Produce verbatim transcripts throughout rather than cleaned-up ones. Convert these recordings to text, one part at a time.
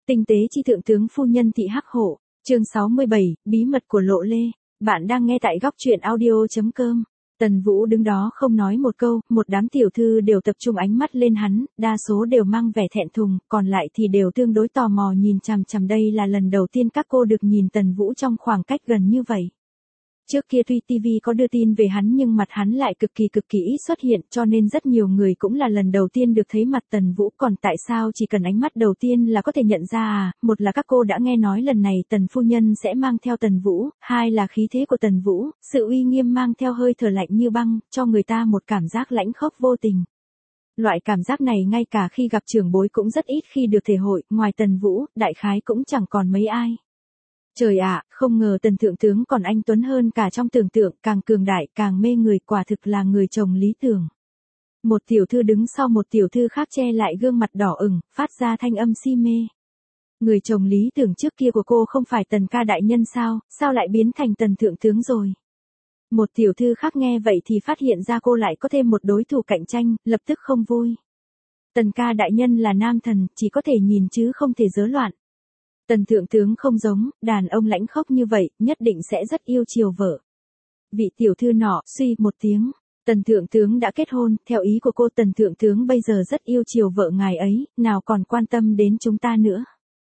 Tinh tế chi thượng tướng phu nhân thị hắc hổ, chương sáu mươi bảy, bí mật của Lộ Lê. Bạn đang nghe tại góc truyện audio chấm com. Tần Vũ đứng đó không nói một câu, một đám tiểu thư đều tập trung ánh mắt lên hắn, đa số đều mang vẻ thẹn thùng, còn lại thì đều tương đối tò mò nhìn chằm chằm. Đây là lần đầu tiên các cô được nhìn Tần Vũ trong khoảng cách gần như vậy. Trước kia tuy ti vi có đưa tin về hắn nhưng mặt hắn lại cực kỳ cực kỳ ít xuất hiện, cho nên rất nhiều người cũng là lần đầu tiên được thấy mặt Tần Vũ. Còn tại sao chỉ cần ánh mắt đầu tiên là có thể nhận ra à? Một là các cô đã nghe nói lần này Tần phu nhân sẽ mang theo Tần Vũ, hai là khí thế của Tần Vũ, sự uy nghiêm mang theo hơi thở lạnh như băng, cho người ta một cảm giác lãnh khốc vô tình. Loại cảm giác này ngay cả khi gặp trưởng bối cũng rất ít khi được thể hội, ngoài Tần Vũ, đại khái cũng chẳng còn mấy ai. Trời ạ, không ngờ Tần thượng tướng còn anh tuấn hơn cả trong tưởng tượng, càng cường đại, càng mê người, quả thực là người chồng lý tưởng. Một tiểu thư đứng sau một tiểu thư khác che lại gương mặt đỏ ửng, phát ra thanh âm si mê. Người chồng lý tưởng trước kia của cô không phải Tần ca đại nhân sao, sao lại biến thành Tần thượng tướng rồi? Một tiểu thư khác nghe vậy thì phát hiện ra cô lại có thêm một đối thủ cạnh tranh, lập tức không vui. Tần ca đại nhân là nam thần, chỉ có thể nhìn chứ không thể rớ loạn. Tần thượng tướng không giống, đàn ông lãnh khốc như vậy, nhất định sẽ rất yêu chiều vợ. Vị tiểu thư nọ, suy một tiếng. Tần thượng tướng đã kết hôn, theo ý của cô Tần thượng tướng bây giờ rất yêu chiều vợ ngài ấy, nào còn quan tâm đến chúng ta nữa.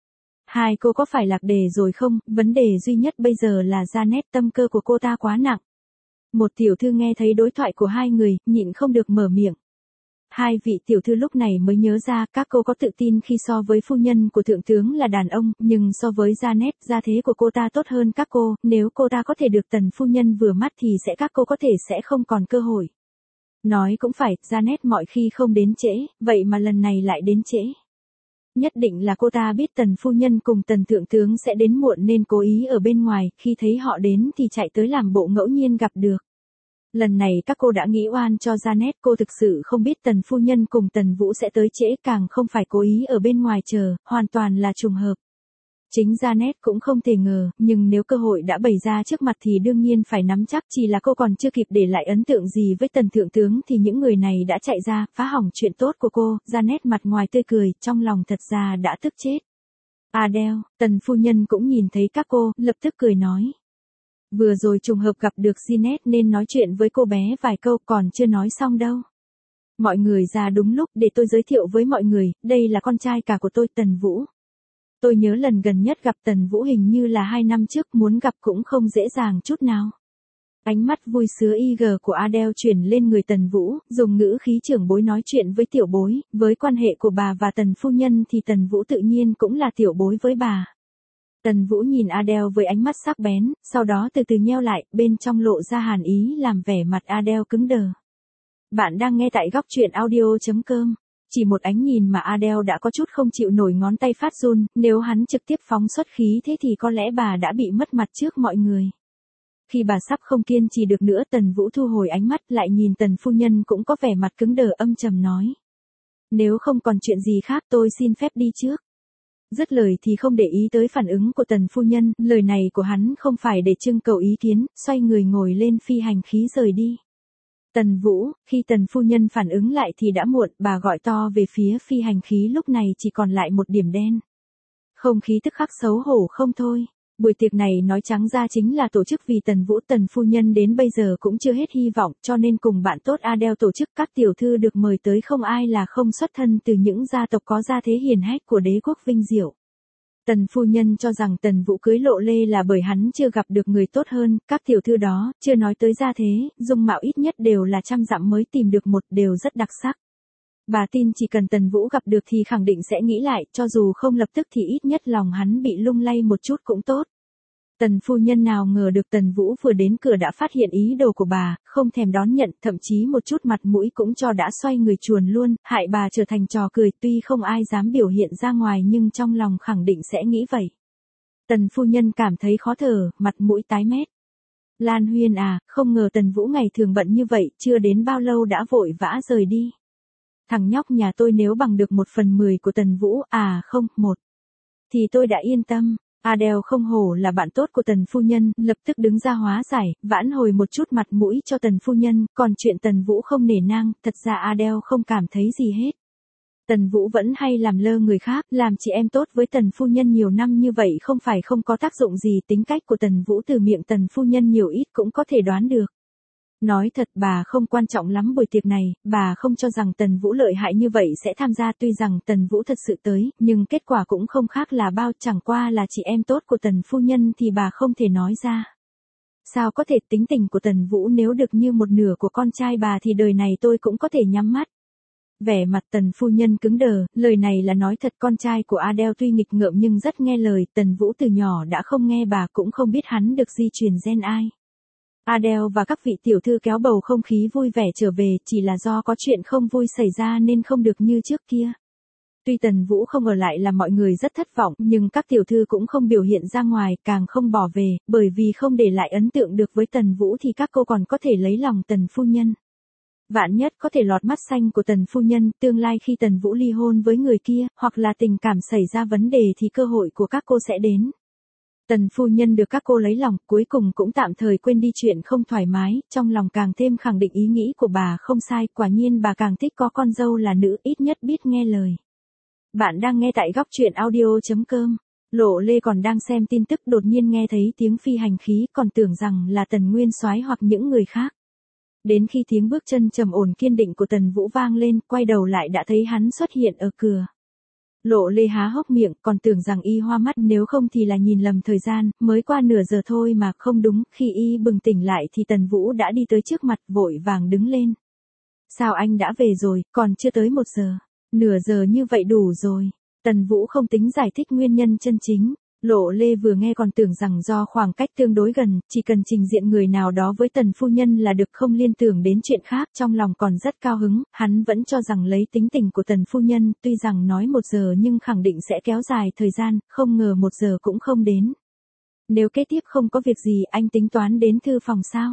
Hai cô có phải lạc đề rồi không, vấn đề duy nhất bây giờ là Janet, tâm cơ của cô ta quá nặng. Một tiểu thư nghe thấy đối thoại của hai người, nhịn không được mở miệng. Hai vị tiểu thư lúc này mới nhớ ra các cô có tự tin khi so với phu nhân của thượng tướng là đàn ông, nhưng so với Janet, gia thế của cô ta tốt hơn các cô, nếu cô ta có thể được Tần phu nhân vừa mắt thì sẽ các cô có thể sẽ không còn cơ hội. Nói cũng phải, Janet mọi khi không đến trễ, vậy mà lần này lại đến trễ. Nhất định là cô ta biết Tần phu nhân cùng Tần thượng tướng sẽ đến muộn nên cố ý ở bên ngoài, khi thấy họ đến thì chạy tới làm bộ ngẫu nhiên gặp được. Lần này các cô đã nghĩ oan cho Janet, cô thực sự không biết Tần phu nhân cùng Tần Vũ sẽ tới trễ, càng không phải cố ý ở bên ngoài chờ, hoàn toàn là trùng hợp. Chính Janet cũng không thể ngờ, nhưng nếu cơ hội đã bày ra trước mặt thì đương nhiên phải nắm chắc, chỉ là cô còn chưa kịp để lại ấn tượng gì với Tần thượng tướng thì những người này đã chạy ra, phá hỏng chuyện tốt của cô. Janet mặt ngoài tươi cười, trong lòng thật ra đã tức chết. Adele, Tần phu nhân cũng nhìn thấy các cô, lập tức cười nói. Vừa rồi trùng hợp gặp được Janet nên nói chuyện với cô bé vài câu, còn chưa nói xong đâu. Mọi người ra đúng lúc, để tôi giới thiệu với mọi người, đây là con trai cả của tôi, Tần Vũ. Tôi nhớ lần gần nhất gặp Tần Vũ hình như là hai năm trước, muốn gặp cũng không dễ dàng chút nào. Ánh mắt vui sứa y gờ của Adele chuyển lên người Tần Vũ, dùng ngữ khí trưởng bối nói chuyện với tiểu bối, với quan hệ của bà và Tần phu nhân thì Tần Vũ tự nhiên cũng là tiểu bối với bà. Tần Vũ nhìn Adele với ánh mắt sắc bén, sau đó từ từ nheo lại, bên trong lộ ra hàn ý làm vẻ mặt Adele cứng đờ. Bạn đang nghe tại góc truyện audio chấm com. Chỉ một ánh nhìn mà Adele đã có chút không chịu nổi, ngón tay phát run, nếu hắn trực tiếp phóng xuất khí thế thì có lẽ bà đã bị mất mặt trước mọi người. Khi bà sắp không kiên trì được nữa, Tần Vũ thu hồi ánh mắt lại nhìn Tần phu nhân cũng có vẻ mặt cứng đờ, âm trầm nói. Nếu không còn chuyện gì khác tôi xin phép đi trước. Dứt lời thì không để ý tới phản ứng của Tần phu nhân, lời này của hắn không phải để trưng cầu ý kiến, xoay người ngồi lên phi hành khí rời đi. Tần Vũ, khi Tần phu nhân phản ứng lại thì đã muộn, bà gọi to về phía phi hành khí, lúc này chỉ còn lại một điểm đen. Không khí tức khắc xấu hổ không thôi. Buổi tiệc này nói trắng ra chính là tổ chức vì Tần Vũ. Tần phu nhân đến bây giờ cũng chưa hết hy vọng, cho nên cùng bạn tốt Adele tổ chức. Các tiểu thư được mời tới không ai là không xuất thân từ những gia tộc có gia thế hiển hách của đế quốc vinh diệu. Tần phu nhân cho rằng Tần Vũ cưới Lộ Lê là bởi hắn chưa gặp được người tốt hơn, các tiểu thư đó, chưa nói tới gia thế, dung mạo ít nhất đều là trăm dặm mới tìm được một, đều rất đặc sắc. Bà tin chỉ cần Tần Vũ gặp được thì khẳng định sẽ nghĩ lại, cho dù không lập tức thì ít nhất lòng hắn bị lung lay một chút cũng tốt. Tần phu nhân nào ngờ được Tần Vũ vừa đến cửa đã phát hiện ý đồ của bà, không thèm đón nhận, thậm chí một chút mặt mũi cũng cho, đã xoay người chuồn luôn, hại bà trở thành trò cười. Tuy không ai dám biểu hiện ra ngoài nhưng trong lòng khẳng định sẽ nghĩ vậy. Tần phu nhân cảm thấy khó thở, mặt mũi tái mét. Lan Huyên à, không ngờ Tần Vũ ngày thường bận như vậy, chưa đến bao lâu đã vội vã rời đi. Thằng nhóc nhà tôi nếu bằng được một phần mười của Tần Vũ, à không, một, thì tôi đã yên tâm. Adele không hổ là bạn tốt của Tần phu nhân, lập tức đứng ra hóa giải, vãn hồi một chút mặt mũi cho Tần phu nhân, còn chuyện Tần Vũ không nể nang, thật ra Adele không cảm thấy gì hết. Tần Vũ vẫn hay làm lơ người khác, làm chị em tốt với Tần phu nhân nhiều năm như vậy không phải không có tác dụng gì, tính cách của Tần Vũ từ miệng Tần phu nhân nhiều ít cũng có thể đoán được. Nói thật bà không quan trọng lắm buổi tiệc này, bà không cho rằng Tần Vũ lợi hại như vậy sẽ tham gia, tuy rằng Tần Vũ thật sự tới, nhưng kết quả cũng không khác là bao, chẳng qua là chị em tốt của Tần phu nhân thì bà không thể nói ra. Sao có thể, tính tình của Tần Vũ nếu được như một nửa của con trai bà thì đời này tôi cũng có thể nhắm mắt. Vẻ mặt Tần phu nhân cứng đờ, lời này là nói thật, con trai của Adele tuy nghịch ngợm nhưng rất nghe lời, Tần Vũ từ nhỏ đã không nghe bà, cũng không biết hắn được di truyền gen ai. Adele và các vị tiểu thư kéo bầu không khí vui vẻ trở về, chỉ là do có chuyện không vui xảy ra nên không được như trước kia. Tuy Tần Vũ không ở lại làm mọi người rất thất vọng, nhưng các tiểu thư cũng không biểu hiện ra ngoài, càng không bỏ về, bởi vì không để lại ấn tượng được với Tần Vũ thì các cô còn có thể lấy lòng Tần phu nhân. Vạn nhất có thể lọt mắt xanh của Tần phu nhân, tương lai khi Tần Vũ ly hôn với người kia, hoặc là tình cảm xảy ra vấn đề thì cơ hội của các cô sẽ đến. Tần phu nhân được các cô lấy lòng, cuối cùng cũng tạm thời quên đi chuyện không thoải mái, trong lòng càng thêm khẳng định ý nghĩ của bà không sai, quả nhiên bà càng thích có con dâu là nữ, ít nhất biết nghe lời. Bạn đang nghe tại góc truyện audio chấm com. Lộ Lê còn đang xem tin tức đột nhiên nghe thấy tiếng phi hành khí, còn tưởng rằng là Tần Nguyên Soái hoặc những người khác. Đến khi tiếng bước chân trầm ổn kiên định của Tần Vũ vang lên, quay đầu lại đã thấy hắn xuất hiện ở cửa. Lộ Lê há hốc miệng, còn tưởng rằng y hoa mắt, nếu không thì là nhìn lầm thời gian, mới qua nửa giờ thôi mà, không đúng, khi y bừng tỉnh lại thì Tần Vũ đã đi tới trước mặt, vội vàng đứng lên. Sao anh đã về rồi, còn chưa tới một giờ, nửa giờ như vậy đủ rồi. Tần Vũ không tính giải thích nguyên nhân chân chính. Lộ Lê vừa nghe còn tưởng rằng do khoảng cách tương đối gần, chỉ cần trình diện người nào đó với Tần phu nhân là được, không liên tưởng đến chuyện khác, trong lòng còn rất cao hứng, hắn vẫn cho rằng lấy tính tình của Tần phu nhân, tuy rằng nói một giờ nhưng khẳng định sẽ kéo dài thời gian, không ngờ một giờ cũng không đến. Nếu kế tiếp không có việc gì, anh tính toán đến thư phòng sao?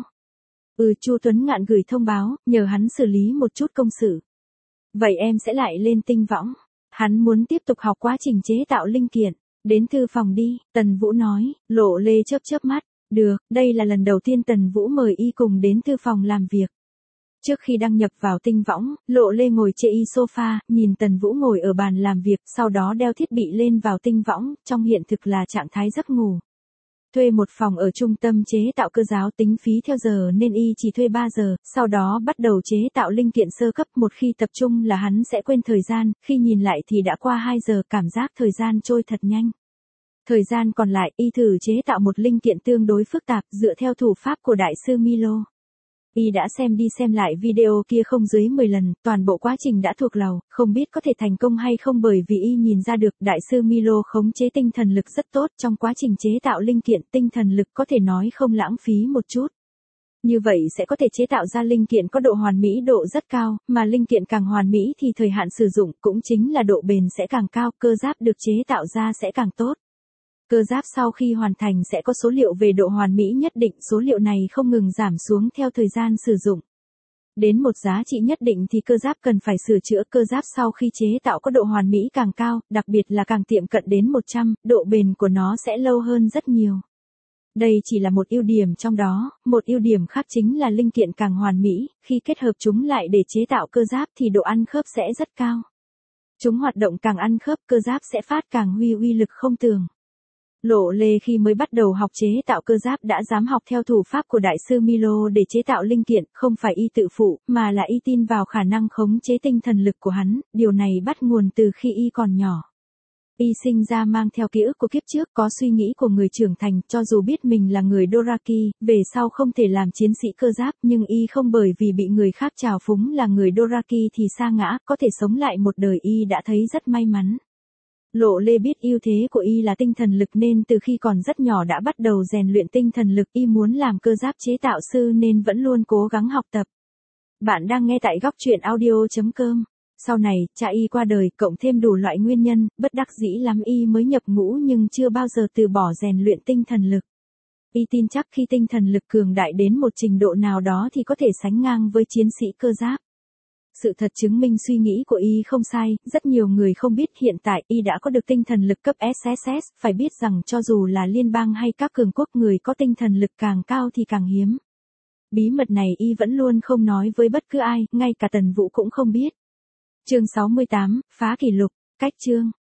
Ừ, Chu Tuấn Ngạn gửi thông báo, nhờ hắn xử lý một chút công sự. Vậy em sẽ lại lên Tinh Võng. Hắn muốn tiếp tục học quá trình chế tạo linh kiện. Đến thư phòng đi, Tần Vũ nói. Lộ Lê chớp chớp mắt. Được, đây là lần đầu tiên Tần Vũ mời y cùng đến thư phòng làm việc. Trước khi đăng nhập vào Tinh Võng, Lộ Lê ngồi trên y sofa, nhìn Tần Vũ ngồi ở bàn làm việc, sau đó đeo thiết bị lên vào Tinh Võng, trong hiện thực là trạng thái giấc ngủ. Thuê một phòng ở trung tâm chế tạo cơ giáo, tính phí theo giờ nên y chỉ thuê ba giờ, sau đó bắt đầu chế tạo linh kiện sơ cấp, một khi tập trung là hắn sẽ quên thời gian, khi nhìn lại thì đã qua hai giờ, cảm giác thời gian trôi thật nhanh. Thời gian còn lại, y thử chế tạo một linh kiện tương đối phức tạp, dựa theo thủ pháp của Đại sư Milo. Y đã xem đi xem lại video kia không dưới mười lần, toàn bộ quá trình đã thuộc lòng, không biết có thể thành công hay không, bởi vì y nhìn ra được Đại sư Milo khống chế tinh thần lực rất tốt, trong quá trình chế tạo linh kiện, tinh thần lực có thể nói không lãng phí một chút. Như vậy sẽ có thể chế tạo ra linh kiện có độ hoàn mỹ độ rất cao, mà linh kiện càng hoàn mỹ thì thời hạn sử dụng cũng chính là độ bền sẽ càng cao, cơ giáp được chế tạo ra sẽ càng tốt. Cơ giáp sau khi hoàn thành sẽ có số liệu về độ hoàn mỹ nhất định, số liệu này không ngừng giảm xuống theo thời gian sử dụng. Đến một giá trị nhất định thì cơ giáp cần phải sửa chữa, cơ giáp sau khi chế tạo có độ hoàn mỹ càng cao, đặc biệt là càng tiệm cận đến một trăm, độ bền của nó sẽ lâu hơn rất nhiều. Đây chỉ là một ưu điểm trong đó, một ưu điểm khác chính là linh kiện càng hoàn mỹ, khi kết hợp chúng lại để chế tạo cơ giáp thì độ ăn khớp sẽ rất cao. Chúng hoạt động càng ăn khớp, cơ giáp sẽ phát càng huy uy lực không tưởng. Lộ Lê khi mới bắt đầu học chế tạo cơ giáp đã dám học theo thủ pháp của Đại sư Milo để chế tạo linh kiện, không phải y tự phụ, mà là y tin vào khả năng khống chế tinh thần lực của hắn, điều này bắt nguồn từ khi y còn nhỏ. Y sinh ra mang theo ký ức của kiếp trước, có suy nghĩ của người trưởng thành, cho dù biết mình là người Doraki, về sau không thể làm chiến sĩ cơ giáp, nhưng y không bởi vì bị người khác trào phúng là người Doraki thì sa ngã, có thể sống lại một đời, y đã thấy rất may mắn. Lộ Lê biết ưu thế của y là tinh thần lực nên từ khi còn rất nhỏ đã bắt đầu rèn luyện tinh thần lực, y muốn làm cơ giáp chế tạo sư nên vẫn luôn cố gắng học tập. Bạn đang nghe tại góc truyện audio chấm com. Sau này, cha y qua đời, cộng thêm đủ loại nguyên nhân, bất đắc dĩ lắm y mới nhập ngũ nhưng chưa bao giờ từ bỏ rèn luyện tinh thần lực. Y tin chắc khi tinh thần lực cường đại đến một trình độ nào đó thì có thể sánh ngang với chiến sĩ cơ giáp. Sự thật chứng minh suy nghĩ của y không sai, rất nhiều người không biết hiện tại y đã có được tinh thần lực cấp ét ét ét, phải biết rằng cho dù là liên bang hay các cường quốc, người có tinh thần lực càng cao thì càng hiếm. Bí mật này y vẫn luôn không nói với bất cứ ai, ngay cả Tần Vũ cũng không biết. Chương sáu mươi tám, phá kỷ lục, cách chương.